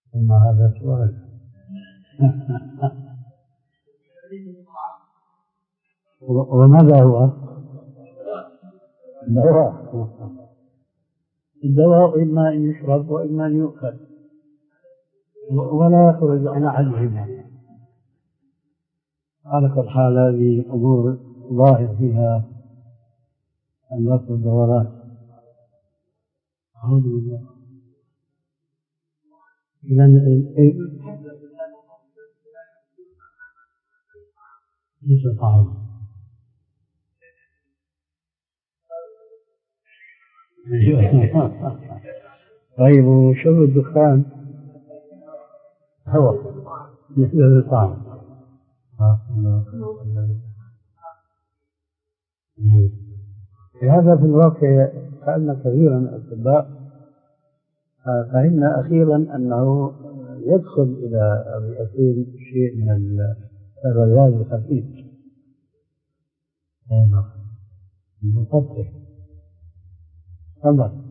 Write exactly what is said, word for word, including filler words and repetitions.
ثم هذا سؤال. وماذا هو؟ الدواء. الدواء إما أن يشرب وإما أن يؤكل، ولا يخرج عن أحدهما. على كل حال هذه أمور ظاهر فيها اللفظ الدورات. أعوذ بالله. إذن ليس صعب. طيب وشرب الدخان هو مثل الطعام. هذا في الواقع سألنا كثيرا من الأطباء، فهمنا أخيرا أنه يدخل إلى الرئتين شيء من الرذاذ الخفيف. بالضبط. تفضل.